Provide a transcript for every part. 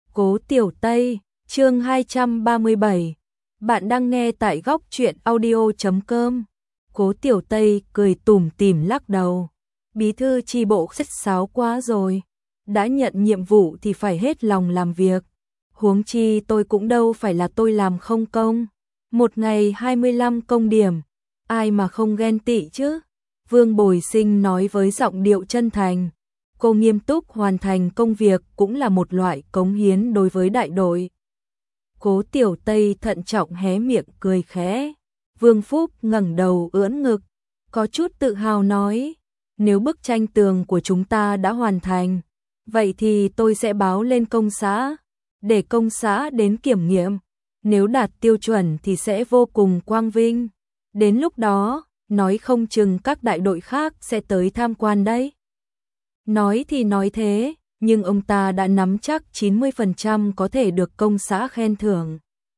Cố Tiểu Tây, chương 237. Bạn đang nghe tại góc truyện audio.com. Cố Tiểu Tây cười tủm tỉm lắc đầu. Bí thư chi bộ khách sáo quá rồi. Đã nhận nhiệm vụ thì phải hết lòng làm việc. Huống chi tôi cũng đâu phải là tôi làm không công. Một ngày 25 công điểm. Ai mà không ghen tị chứ? Vương Bồi Sinh nói với giọng điệu chân thành. Cô nghiêm túc hoàn thành công việc cũng là một loại cống hiến đối với đại đội. Cố Tiểu Tây thận trọng hé miệng cười khẽ. Vương Phúc ngẩng đầu ưỡn ngực, có chút tự hào nói, nếu bức tranh tường của chúng ta đã hoàn thành, vậy thì tôi sẽ báo lên công xã, để công xã đến kiểm nghiệm. Nếu đạt tiêu chuẩn thì sẽ vô cùng quang vinh. Đến lúc đó, nói không chừng các đại đội khác sẽ tới tham quan đấy. Nói thì nói thế, nhưng ông ta đã nắm chắc 90% có thể được công xã khen thưởng.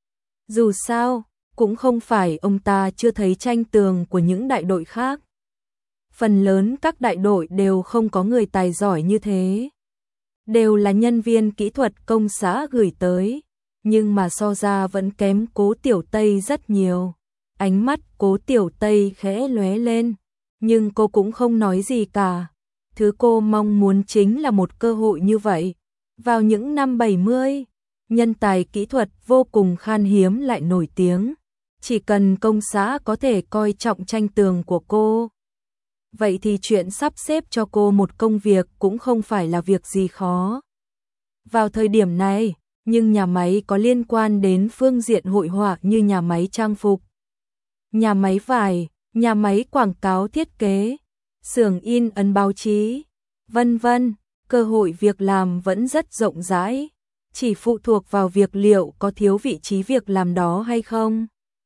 Dù sao, cũng không phải ông ta chưa thấy tranh tường của những đại đội khác. Phần lớn các đại đội đều không có người tài giỏi như thế. Đều là nhân viên kỹ thuật công xã gửi tới, nhưng mà so ra vẫn kém Cố Tiểu Tây rất nhiều. Ánh mắt Cố Tiểu Tây khẽ lóe lên, nhưng cô cũng không nói gì cả. Thứ cô mong muốn chính là một cơ hội như vậy. Vào những năm 70, nhân tài kỹ thuật vô cùng khan hiếm lại nổi tiếng. Chỉ cần công xã có thể coi trọng tranh tường của cô, vậy thì chuyện sắp xếp cho cô một công việc cũng không phải là việc gì khó. Vào thời điểm này, nhưng nhà máy có liên quan đến phương diện hội họa như nhà máy trang phục, nhà máy vải, nhà máy quảng cáo thiết kế, xưởng in ấn báo chí, vân vân, cơ hội việc làm vẫn rất rộng rãi, chỉ phụ thuộc vào việc liệu có thiếu vị trí việc làm đó hay không.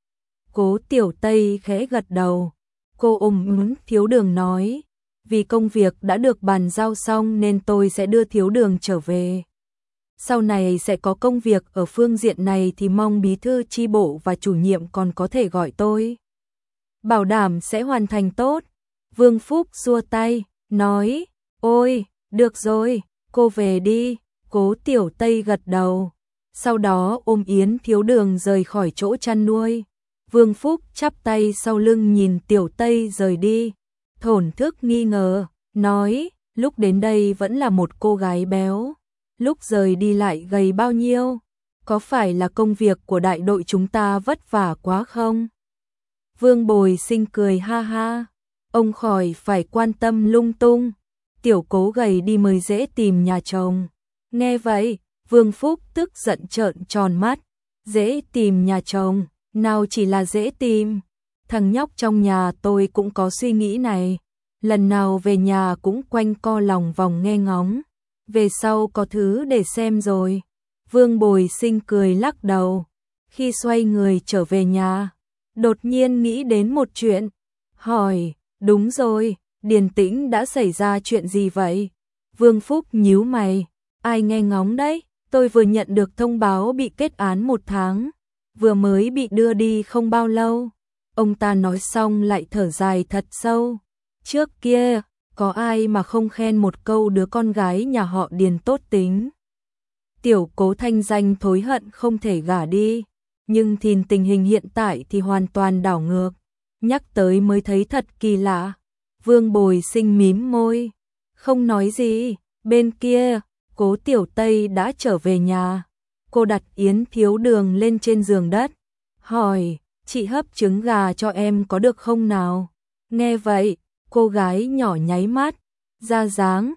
Cố Tiểu Tây khẽ gật đầu, cô ôm Thiếu Đường nói, vì công việc đã được bàn giao xong nên tôi sẽ đưa Thiếu Đường trở về. Sau này sẽ có công việc ở phương diện này thì mong bí thư chi bộ và chủ nhiệm còn có thể gọi tôi. Bảo đảm sẽ hoàn thành tốt. Vương Phúc xua tay, nói, ôi, được rồi, cô về đi. Cố Tiểu Tây gật đầu, sau đó ôm Thiếu Đường rời khỏi chỗ chăn nuôi. Vương Phúc chắp tay sau lưng nhìn Tiểu Tây rời đi, thổn thức nghi ngờ, nói, lúc đến đây vẫn là một cô gái béo, lúc rời đi lại gầy bao nhiêu, có phải là công việc của đại đội chúng ta vất vả quá không? Vương Bồi Sinh cười ha ha, ông khỏi phải quan tâm lung tung, Tiểu Cố gầy đi mới dễ tìm nhà chồng. Nghe vậy, Vương Phúc tức giận trợn tròn mắt, dễ tìm nhà chồng, nào chỉ là dễ tìm, thằng nhóc trong nhà tôi cũng có suy nghĩ này, lần nào về nhà cũng quanh co lòng vòng nghe ngóng, về sau có thứ để xem rồi. Vương Bồi Sinh cười lắc đầu, khi xoay người trở về nhà, đột nhiên nghĩ đến một chuyện, hỏi, đúng rồi, Điền Tĩnh đã xảy ra chuyện gì vậy? Vương Phúc nhíu mày, ai nghe ngóng đấy, tôi vừa nhận được thông báo bị kết án 1 tháng, vừa mới bị đưa đi không bao lâu. Ông ta nói xong lại thở dài thật sâu, trước kia, có ai mà không khen một câu đứa con gái nhà họ Điền tốt tính. Tiểu Cố thanh danh thối hận không thể gả đi, nhưng tình hình hiện tại thì hoàn toàn đảo ngược, nhắc tới mới thấy thật kỳ lạ. Vương Bồi Sinh mím môi, không nói gì. Bên kia, Cố Tiểu Tây đã trở về nhà. Cô đặt Thiếu Đường lên trên giường đất, hỏi, chị hấp trứng gà cho em có được không nào? Nghe vậy, cô gái nhỏ nháy mắt, ra dáng,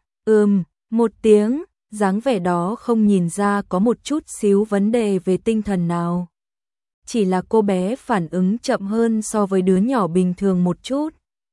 một tiếng, dáng vẻ đó không nhìn ra có một chút xíu vấn đề về tinh thần nào. Chỉ là cô bé phản ứng chậm hơn so với đứa nhỏ bình thường một chút.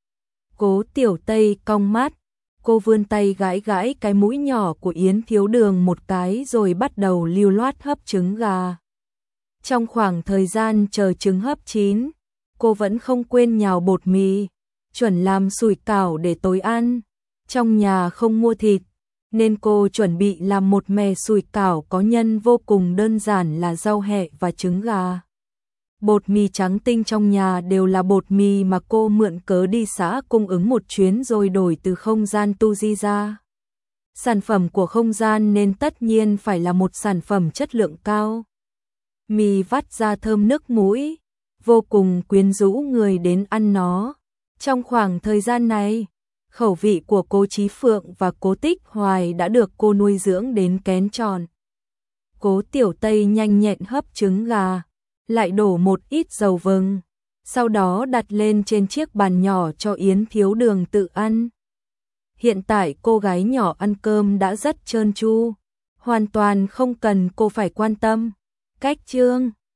Cố Tiểu Tây cong mắt, cô vươn tay gãi gãi cái mũi nhỏ của Thiếu Đường một cái rồi bắt đầu lưu loát hấp trứng gà. Trong khoảng thời gian chờ trứng hấp chín, cô vẫn không quên nhào bột mì, chuẩn làm sủi cảo để tối ăn. Trong nhà không mua thịt, nên cô chuẩn bị làm một mẻ sủi cảo có nhân vô cùng đơn giản là rau hẹ và trứng gà. Bột mì trắng tinh trong nhà đều là bột mì mà cô mượn cớ đi xã cung ứng một chuyến rồi đổi từ không gian tu di ra. Sản phẩm của không gian nên tất nhiên phải là một sản phẩm chất lượng cao. Mì vắt ra thơm nức mũi, vô cùng quyến rũ người đến ăn nó. Trong khoảng thời gian này, khẩu vị của Cố Chí Phượng và Cố Tích Hoài đã được cô nuôi dưỡng đến kén tròn. Cố Tiểu Tây nhanh nhẹn hấp trứng gà, lại đổ một ít dầu vừng, sau đó đặt lên trên chiếc bàn nhỏ cho Yến Thiếu Đường tự ăn. Hiện tại cô gái nhỏ ăn cơm đã rất trơn tru, hoàn toàn không cần cô phải quan tâm. Cách chương